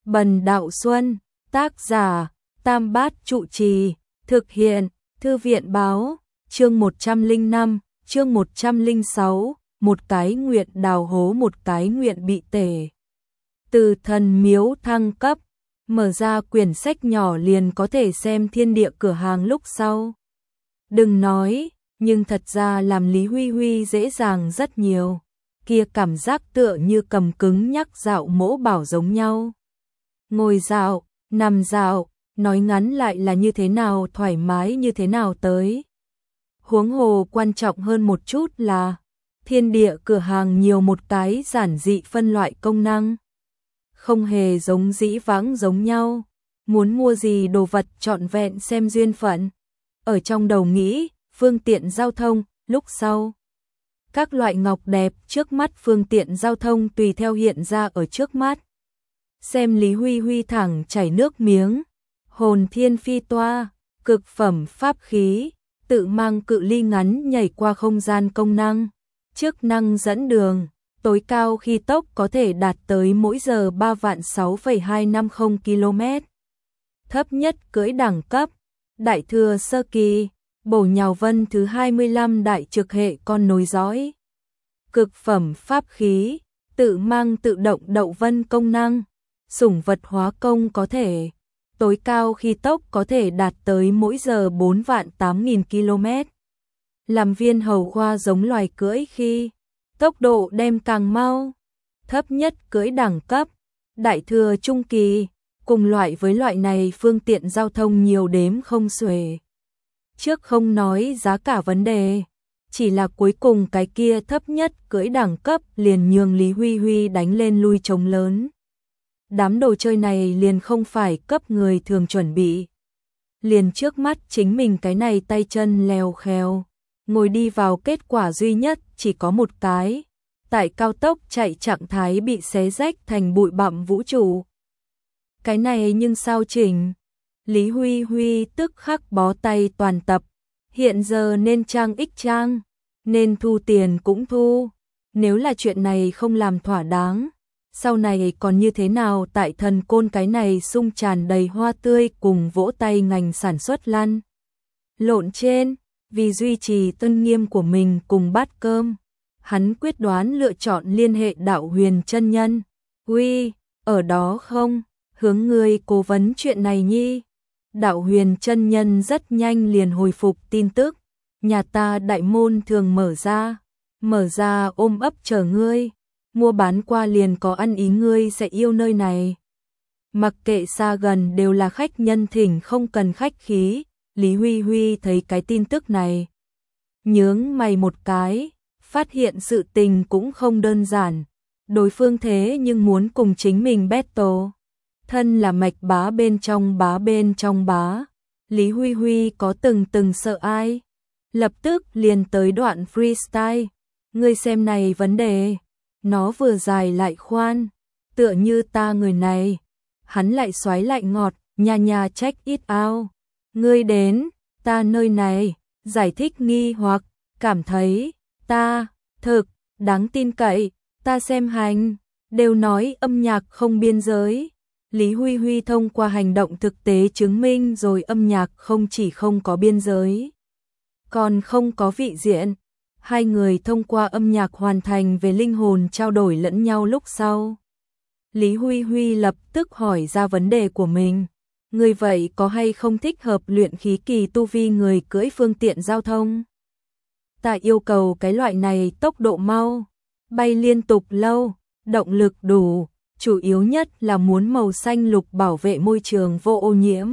Bần Đạo Xuân, tác giả, Tam Bát Trụ Trì, thực hiện, Thư viện báo, chương 105, chương 106, một cái nguyện đào hố một cái nguyện bị tể. Từ thần miếu thăng cấp, mở ra quyển sách nhỏ liền có thể xem thiên địa cửa hàng lúc sau. Đừng nói, nhưng thật ra làm Lý Huy Huy dễ dàng rất nhiều. Kia cảm giác tựa như cầm cứng nhắc dạo mỗ bảo giống nhau. Ngồi dạo, nằm dạo, nói ngắn lại là như thế nào thoải mái như thế nào tới. Huống hồ quan trọng hơn một chút là thiên địa cửa hàng nhiều một cái giản dị phân loại công năng. Không hề giống dĩ vãng giống nhau, muốn mua gì đồ vật trọn vẹn xem duyên phận. Ở trong đầu nghĩ, phương tiện giao thông, lúc sau. Các loại ngọc đẹp trước mắt phương tiện giao thông tùy theo hiện ra ở trước mắt. Xem Lý Huy Huy thẳng chảy nước miếng, hồn thiên phi toa, cực phẩm pháp khí, tự mang cự ly ngắn nhảy qua không gian công năng, chức năng dẫn đường, tối cao khi tốc có thể đạt tới mỗi giờ 3.6.250 km. Thấp nhất cưỡi đẳng cấp, đại thừa sơ kỳ, bổ nhào vân thứ 25 đại trực hệ con nối dõi. Cực phẩm pháp khí, tự mang tự động đậu vân công năng, sủng vật hóa công có thể, tối cao khi tốc có thể đạt tới mỗi giờ 4.800 km. Làm viên hầu khoa giống loài cưỡi khi tốc độ đem càng mau. Thấp nhất cưỡi đẳng cấp, đại thừa trung kỳ, cùng loại với loại này phương tiện giao thông nhiều đếm không xuể. Trước không nói giá cả vấn đề, chỉ là cuối cùng cái kia thấp nhất cưỡi đẳng cấp liền nhường Lý Huy Huy đánh lên lui trống lớn. Đám đồ chơi này liền không phải cấp người thường chuẩn bị. Liền trước mắt chính mình cái này tay chân lèo khèo, ngồi đi vào kết quả duy nhất chỉ có một cái. Tại cao tốc chạy trạng thái bị xé rách thành bụi bặm vũ trụ. Cái này nhưng sao chỉnh? Lý Huy Huy tức khắc bó tay toàn tập. Hiện giờ nên trang ích trang, nên thu tiền cũng thu. Nếu là chuyện này không làm thỏa đáng, sau này còn như thế nào tại thần côn cái này sung tràn đầy hoa tươi cùng vỗ tay ngành sản xuất lăn. Lộn trên, vì duy trì tôn nghiêm của mình cùng bát cơm, hắn quyết đoán lựa chọn liên hệ Đạo Huyền chân nhân. Huy, ở đó không? Hướng ngươi cố vấn chuyện này nhi. Đạo Huyền chân nhân rất nhanh liền hồi phục tin tức. Nhà ta đại môn thường mở ra ôm ấp chờ ngươi. Mua bán qua liền có ăn ý ngươi sẽ yêu nơi này. Mặc kệ xa gần đều là khách nhân thỉnh không cần khách khí. Lý Huy Huy thấy cái tin tức này, nhướng mày một cái, phát hiện sự tình cũng không đơn giản. Đối phương thế nhưng muốn cùng chính mình battle. Thân là mạch bá bên trong bá. Lý Huy Huy có từng sợ ai. Lập tức liền tới đoạn freestyle. Ngươi xem này vấn đề. Nó vừa dài lại khoan. Tựa như ta người này. Hắn lại xoáy lại ngọt, nhà check it out. Ngươi đến, ta nơi này, giải thích nghi hoặc, cảm thấy, ta, thực, đáng tin cậy, ta xem hành, đều nói âm nhạc không biên giới. Lý Huy Huy thông qua hành động thực tế chứng minh rồi âm nhạc không chỉ không có biên giới, còn không có vị diện. Hai người thông qua âm nhạc hoàn thành về linh hồn trao đổi lẫn nhau lúc sau. Lý Huy Huy lập tức hỏi ra vấn đề của mình. Người vậy có hay không thích hợp luyện khí kỳ tu vi người cưỡi phương tiện giao thông? Ta yêu cầu cái loại này tốc độ mau, bay liên tục lâu, động lực đủ, chủ yếu nhất là muốn màu xanh lục bảo vệ môi trường vô ô nhiễm.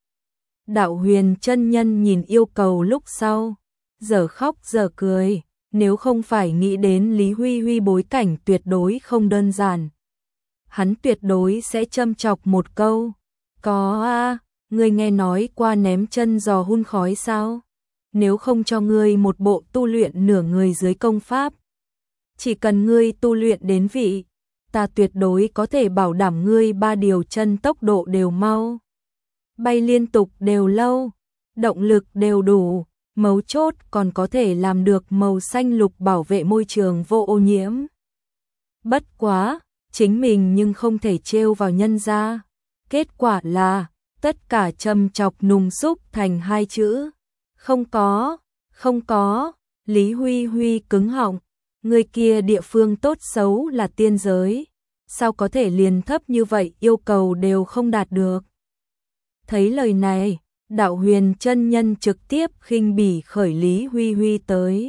Đạo Huyền chân nhân nhìn yêu cầu lúc sau, giờ khóc giờ cười, nếu không phải nghĩ đến Lý Huy Huy bối cảnh tuyệt đối không đơn giản. Hắn tuyệt đối sẽ châm chọc một câu. Có a, ngươi nghe nói qua ném chân giò hun khói sao? Nếu không cho ngươi một bộ tu luyện nửa người dưới công pháp, chỉ cần ngươi tu luyện đến vị, ta tuyệt đối có thể bảo đảm ngươi ba điều chân tốc độ đều mau, bay liên tục đều lâu, động lực đều đủ, mấu chốt còn có thể làm được màu xanh lục bảo vệ môi trường vô ô nhiễm. Bất quá, chính mình nhưng không thể trêu vào nhân gia. Kết quả là, tất cả châm chọc nùng xúc thành hai chữ. Không có, không có, Lý Huy Huy cứng họng, người kia địa phương tốt xấu là tiên giới, sao có thể liền thấp như vậy yêu cầu đều không đạt được. Thấy lời này, Đạo Huyền chân nhân trực tiếp khinh bỉ khởi Lý Huy Huy tới.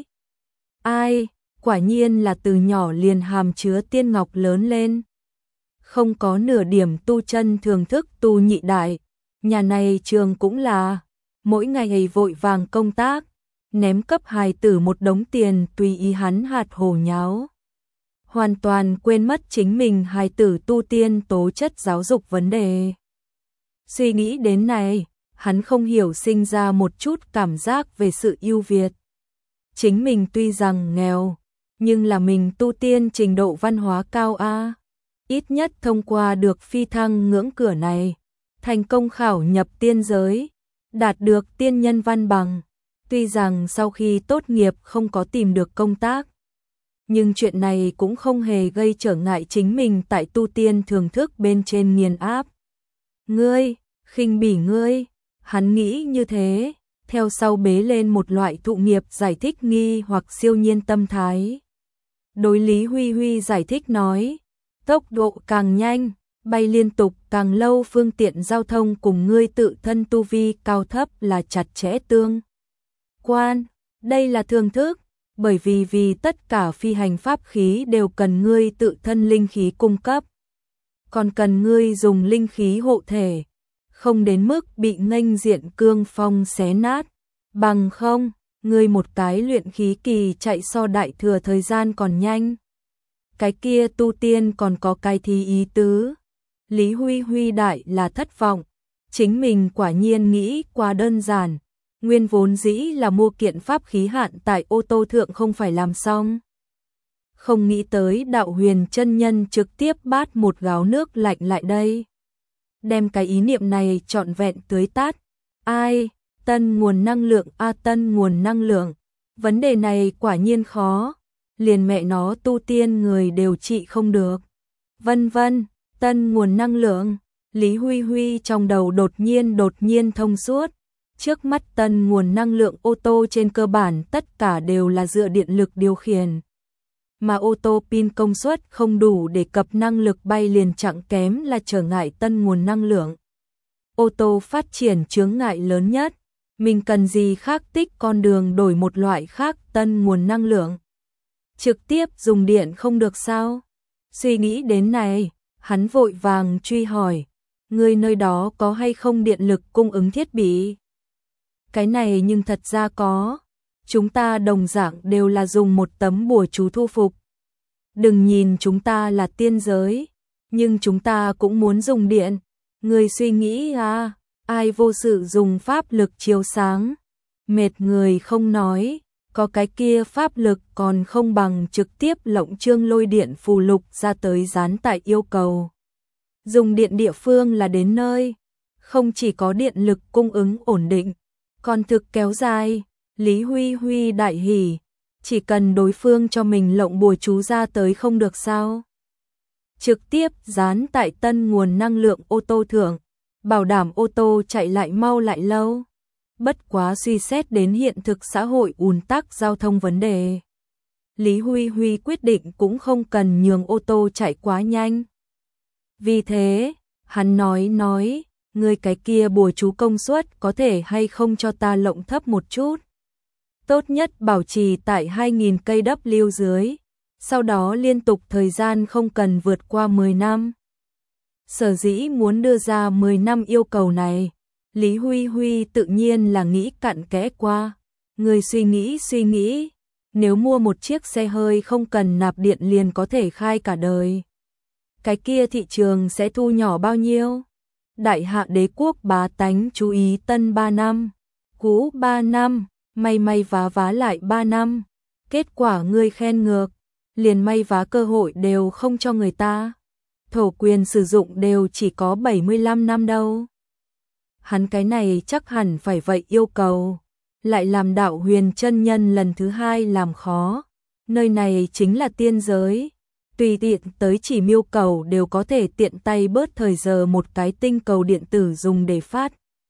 Ai, quả nhiên là từ nhỏ liền hàm chứa tiên ngọc lớn lên. Không có nửa điểm tu chân thường thức tu nhị đại, nhà này trường cũng là, mỗi ngày vội vàng công tác, ném cấp hài tử một đống tiền tùy ý hắn hạt hồ nháo. Hoàn toàn quên mất chính mình hài tử tu tiên tố chất giáo dục vấn đề. Suy nghĩ đến này, hắn không hiểu sinh ra một chút cảm giác về sự ưu việt. Chính mình tuy rằng nghèo, nhưng là mình tu tiên trình độ văn hóa cao a, ít nhất thông qua được phi thăng ngưỡng cửa này, thành công khảo nhập tiên giới, đạt được tiên nhân văn bằng. Tuy rằng sau khi tốt nghiệp không có tìm được công tác, nhưng chuyện này cũng không hề gây trở ngại chính mình tại tu tiên thường thức bên trên nghiền áp. Ngươi, khinh bỉ ngươi, hắn nghĩ như thế, theo sau bế lên một loại thụ nghiệp giải thích nghi hoặc siêu nhiên tâm thái. Đối Lý Huy Huy giải thích nói, tốc độ càng nhanh, bay liên tục càng lâu, phương tiện giao thông cùng ngươi tự thân tu vi cao thấp là chặt chẽ tương quan, đây là thường thức, bởi vì tất cả phi hành pháp khí đều cần ngươi tự thân linh khí cung cấp, còn cần ngươi dùng linh khí hộ thể, không đến mức bị nghênh diện cương phong xé nát, bằng không, ngươi một cái luyện khí kỳ chạy so đại thừa thời gian còn nhanh. Cái kia tu tiên còn có cái thi ý tứ. Lý Huy Huy đại là thất vọng, chính mình quả nhiên nghĩ quá đơn giản, nguyên vốn dĩ là mua kiện pháp khí hạn tại ô tô thượng không phải làm xong. Không nghĩ tới Đạo Huyền chân nhân trực tiếp bát một gáo nước lạnh lại đây. Đem cái ý niệm này trọn vẹn tưới tát. Ai, tân nguồn năng lượng tân nguồn năng lượng. Vấn đề này quả nhiên khó, liền mẹ nó tu tiên người đều trị không được. Vân vân, tân nguồn năng lượng, Lý Huy Huy trong đầu đột nhiên thông suốt. Trước mắt tân nguồn năng lượng ô tô trên cơ bản tất cả đều là dựa điện lực điều khiển. Mà ô tô pin công suất không đủ để cập năng lực bay liền chẳng kém là trở ngại tân nguồn năng lượng. Ô tô phát triển chướng ngại lớn nhất, mình cần gì khác tích con đường đổi một loại khác tân nguồn năng lượng. Trực tiếp dùng điện không được sao? Suy nghĩ đến này, hắn vội vàng truy hỏi, người nơi đó có hay không điện lực cung ứng thiết bị? Cái này nhưng thật ra có, chúng ta đồng dạng đều là dùng một tấm bùa chú thu phục. Đừng nhìn chúng ta là tiên giới, nhưng chúng ta cũng muốn dùng điện. Người suy nghĩ ai vô sự dùng pháp lực chiếu sáng, mệt người không nói, có cái kia pháp lực còn không bằng trực tiếp lộng chương lôi điện phù lục ra tới dán tại yêu cầu. Dùng điện địa phương là đến nơi, không chỉ có điện lực cung ứng ổn định, còn thực kéo dài. Lý Huy Huy đại hỉ, chỉ cần đối phương cho mình lộng bùa chú ra tới không được sao. Trực tiếp dán tại tân nguồn năng lượng ô tô thượng, bảo đảm ô tô chạy lại mau lại lâu. Bất quá suy xét đến hiện thực xã hội ùn tắc giao thông vấn đề, Lý Huy Huy quyết định cũng không cần nhường ô tô chạy quá nhanh. Vì thế, hắn nói, người cái kia bùa chú công suất có thể hay không cho ta lộng thấp một chút. Tốt nhất bảo trì tại 2000 cây W dưới, sau đó liên tục thời gian không cần vượt qua 10 năm. Sở dĩ muốn đưa ra 10 năm yêu cầu này, Lý Huy Huy tự nhiên là nghĩ cặn kẽ qua. Người suy nghĩ, nếu mua một chiếc xe hơi không cần nạp điện liền có thể khai cả đời, cái kia thị trường sẽ thu nhỏ bao nhiêu? Đại hạ đế quốc bá tánh chú ý tân 3 năm, cũ 3 năm, may vá lại 3 năm. Kết quả ngươi khen ngược, liền may vá cơ hội đều không cho người ta. Thổ quyền sử dụng đều chỉ có 75 năm đâu. Hắn cái này chắc hẳn phải vậy yêu cầu, lại làm Đạo Huyền chân nhân lần thứ hai làm khó. Nơi này chính là tiên giới, tùy tiện tới chỉ miêu cầu đều có thể tiện tay bớt thời giờ một cái tinh cầu điện tử dùng để phát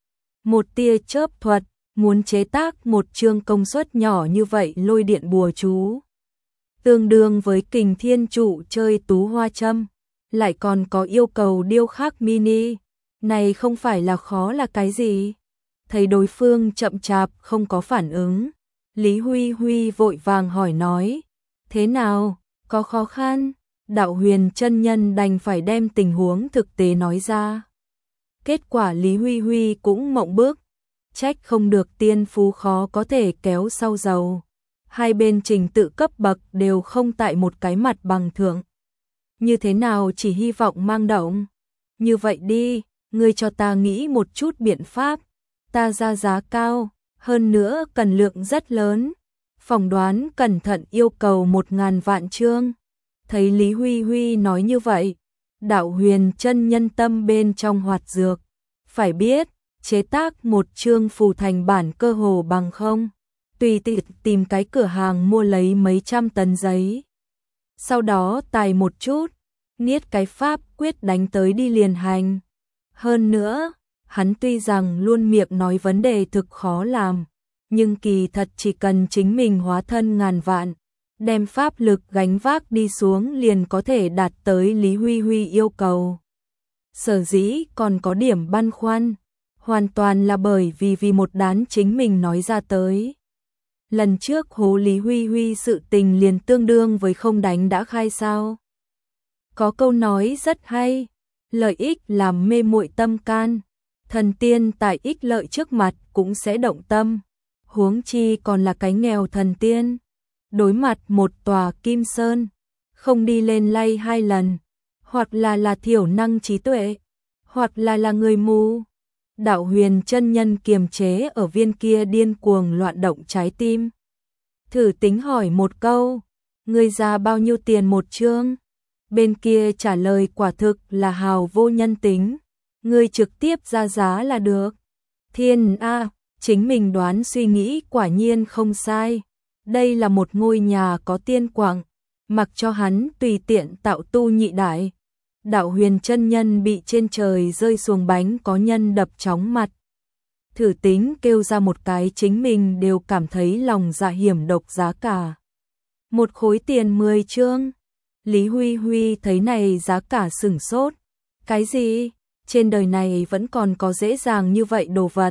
một tia chớp thuật, muốn chế tác một chương công suất nhỏ như vậy lôi điện bùa chú. Tương đương với Kình Thiên Trụ chơi tú hoa châm, lại còn có yêu cầu điêu khắc mini, này không phải là khó là cái gì. Thấy đối phương chậm chạp không có phản ứng, Lý Huy Huy vội vàng hỏi nói, thế nào, có khó khăn? Đạo Huyền chân nhân đành phải đem tình huống thực tế nói ra. Kết quả Lý Huy Huy cũng mộng bức, trách không được tiên phú khó có thể kéo sau dầu. Hai bên trình tự cấp bậc đều không tại một cái mặt bằng thượng. Như thế nào chỉ hy vọng mang động? Như vậy đi, ngươi cho ta nghĩ một chút biện pháp. Ta ra giá cao, hơn nữa cần lượng rất lớn. Phỏng đoán cẩn thận yêu cầu 1000 vạn chương. Thấy Lý Huy Huy nói như vậy, Đạo Huyền chân nhân tâm bên trong hoạt dược. Phải biết, chế tác một chương phù thành bản cơ hồ bằng không. Tùy tiện tìm cái cửa hàng mua lấy mấy trăm tấn giấy. Sau đó tài một chút, niết cái pháp quyết đánh tới đi liền hành. Hơn nữa, hắn tuy rằng luôn miệng nói vấn đề thực khó làm, nhưng kỳ thật chỉ cần chính mình hóa thân ngàn vạn, đem pháp lực gánh vác đi xuống liền có thể đạt tới Lý Huy Huy yêu cầu. Sở dĩ còn có điểm băn khoăn, hoàn toàn là bởi vì một đán chính mình nói ra tới. Lần trước hố Lý Huy Huy sự tình liền tương đương với không đánh đã khai sao. Có câu nói rất hay, lợi ích làm mê muội tâm can, thần tiên tại ích lợi trước mặt cũng sẽ động tâm, huống chi còn là cái nghèo thần tiên. Đối mặt một tòa kim sơn, không đi lên lay 2 lần, hoặc là thiểu năng trí tuệ, hoặc là người mù. Đạo Huyền chân nhân kiềm chế ở viên kia điên cuồng loạn động trái tim. Thử tính hỏi một câu, ngươi ra bao nhiêu tiền một chương? Bên kia trả lời quả thực là hào vô nhân tính, ngươi trực tiếp ra giá là được. Thiên A, chính mình đoán suy nghĩ quả nhiên không sai. Đây là một ngôi nhà có tiên quạng, mặc cho hắn tùy tiện tạo tu nhị đại. Đạo Huyền chân nhân bị trên trời rơi xuồng bánh có nhân đập chóng mặt. Thử tính kêu ra một cái chính mình đều cảm thấy lòng dạ hiểm độc giá cả. Một khối tiền 10 chương. Lý Huy Huy thấy này giá cả sửng sốt. Cái gì? Trên đời này vẫn còn có dễ dàng như vậy đồ vật.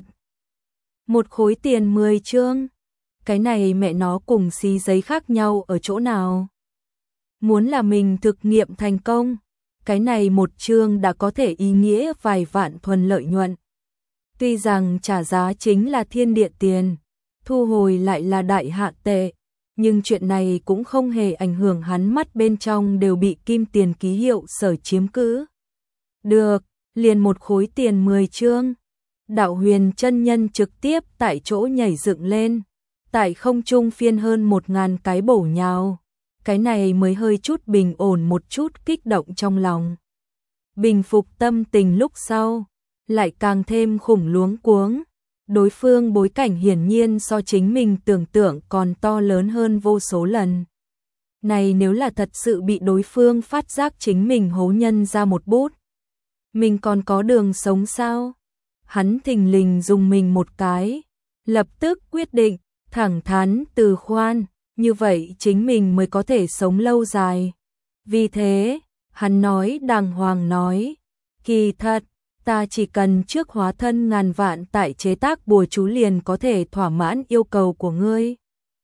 Một khối tiền 10 chương. Cái này mẹ nó cùng xí giấy khác nhau ở chỗ nào? Muốn là mình thực nghiệm thành công, cái này một chương đã có thể ý nghĩa vài vạn thuần lợi nhuận. Tuy rằng trả giá chính là thiên địa tiền, thu hồi lại là đại hạ tệ, nhưng chuyện này cũng không hề ảnh hưởng hắn mắt bên trong đều bị kim tiền ký hiệu sở chiếm cứ. Được, liền một khối tiền 10 chương. Đạo Huyền chân nhân trực tiếp tại chỗ nhảy dựng lên, tại không trung phiên hơn 1000 cái bổ nhào. Cái này mới hơi chút bình ổn một chút kích động trong lòng. Bình phục tâm tình lúc sau, lại càng thêm khủng luống cuống. Đối phương bối cảnh hiển nhiên so chính mình tưởng tượng còn to lớn hơn vô số lần. Này nếu là thật sự bị đối phương phát giác chính mình hố nhân ra một bút, mình còn có đường sống sao? Hắn thình lình dùng mình một cái, lập tức quyết định, thẳng thắn từ khoan, như vậy chính mình mới có thể sống lâu dài. Vì thế, hắn nói đàng hoàng nói, kỳ thật, ta chỉ cần trước hóa thân ngàn vạn tại chế tác bùa chú liền có thể thỏa mãn yêu cầu của ngươi.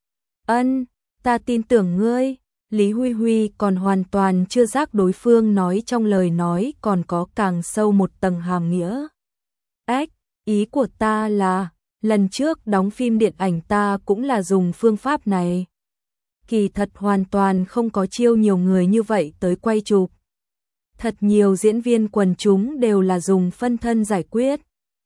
Ân, ta tin tưởng ngươi. Lý Huy Huy còn hoàn toàn chưa giác đối phương nói trong lời nói còn có càng sâu một tầng hàm nghĩa. Ách, ý của ta là, lần trước đóng phim điện ảnh ta cũng là dùng phương pháp này. Kỳ thật hoàn toàn không có chiêu nhiều người như vậy tới quay chụp. Thật nhiều diễn viên quần chúng đều là dùng phân thân giải quyết.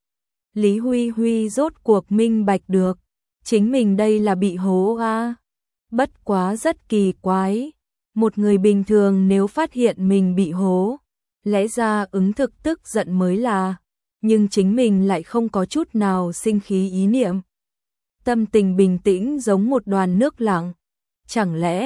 Lý Huy Huy rốt cuộc minh bạch được, chính mình đây là bị hố à. Bất quá rất kỳ quái, một người bình thường nếu phát hiện mình bị hố, lẽ ra ứng thực tức giận mới là, nhưng chính mình lại không có chút nào sinh khí ý niệm. Tâm tình bình tĩnh giống một đoàn nước lặng, chẳng lẽ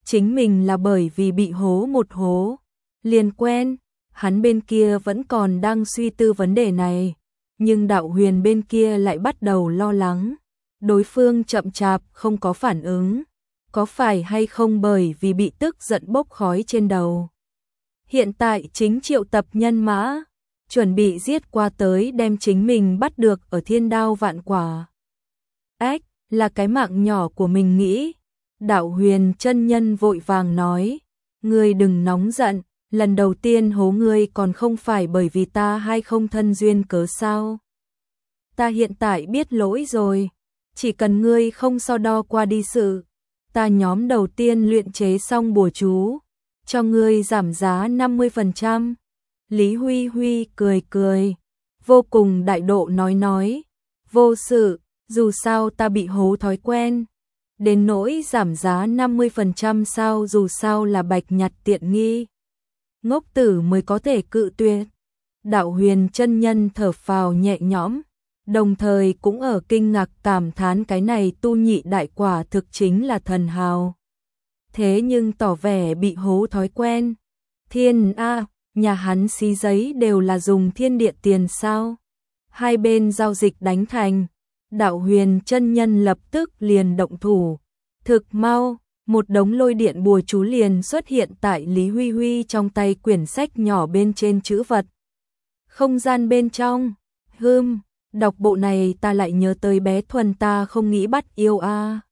chính mình là bởi vì bị hố một hố liền quen, hắn bên kia vẫn còn đang suy tư vấn đề này, nhưng Đạo Huyền bên kia lại bắt đầu lo lắng, đối phương chậm chạp không có phản ứng, có phải hay không bởi vì bị tức giận bốc khói trên đầu. Hiện tại chính triệu tập nhân mã, chuẩn bị giết qua tới đem chính mình bắt được ở Thiên Đao Vạn Quả. Ách, là cái mạng nhỏ của mình nghĩ. Đạo Huyền chân nhân vội vàng nói, ngươi đừng nóng giận, lần đầu tiên hố ngươi còn không phải bởi vì ta hay không thân duyên cớ sao. Ta hiện tại biết lỗi rồi, chỉ cần ngươi không so đo qua đi sự, ta nhóm đầu tiên luyện chế xong bùa chú, cho ngươi giảm giá 50%. Lý Huy Huy cười cười, vô cùng đại độ nói, vô sự, dù sao ta bị hố thói quen. Đến nỗi giảm giá 50% sao, dù sao là bạch nhặt tiện nghi. Ngốc tử mới có thể cự tuyệt. Đạo Huyền chân nhân thở phào nhẹ nhõm, đồng thời cũng ở kinh ngạc cảm thán cái này tu nhị đại quả thực chính là thần hào. Thế nhưng tỏ vẻ bị hố thói quen. Thiên A, nhà hắn xí giấy đều là dùng thiên địa tiền sao? Hai bên giao dịch đánh thành. Đạo Huyền chân nhân lập tức liền động thủ. Thực mau, một đống lôi điện bùa chú liền xuất hiện tại Lý Huy Huy trong tay quyển sách nhỏ bên trên chữ vật. Không gian bên trong, đọc bộ này ta lại nhớ tới bé Thuần ta không nghĩ bắt yêu a.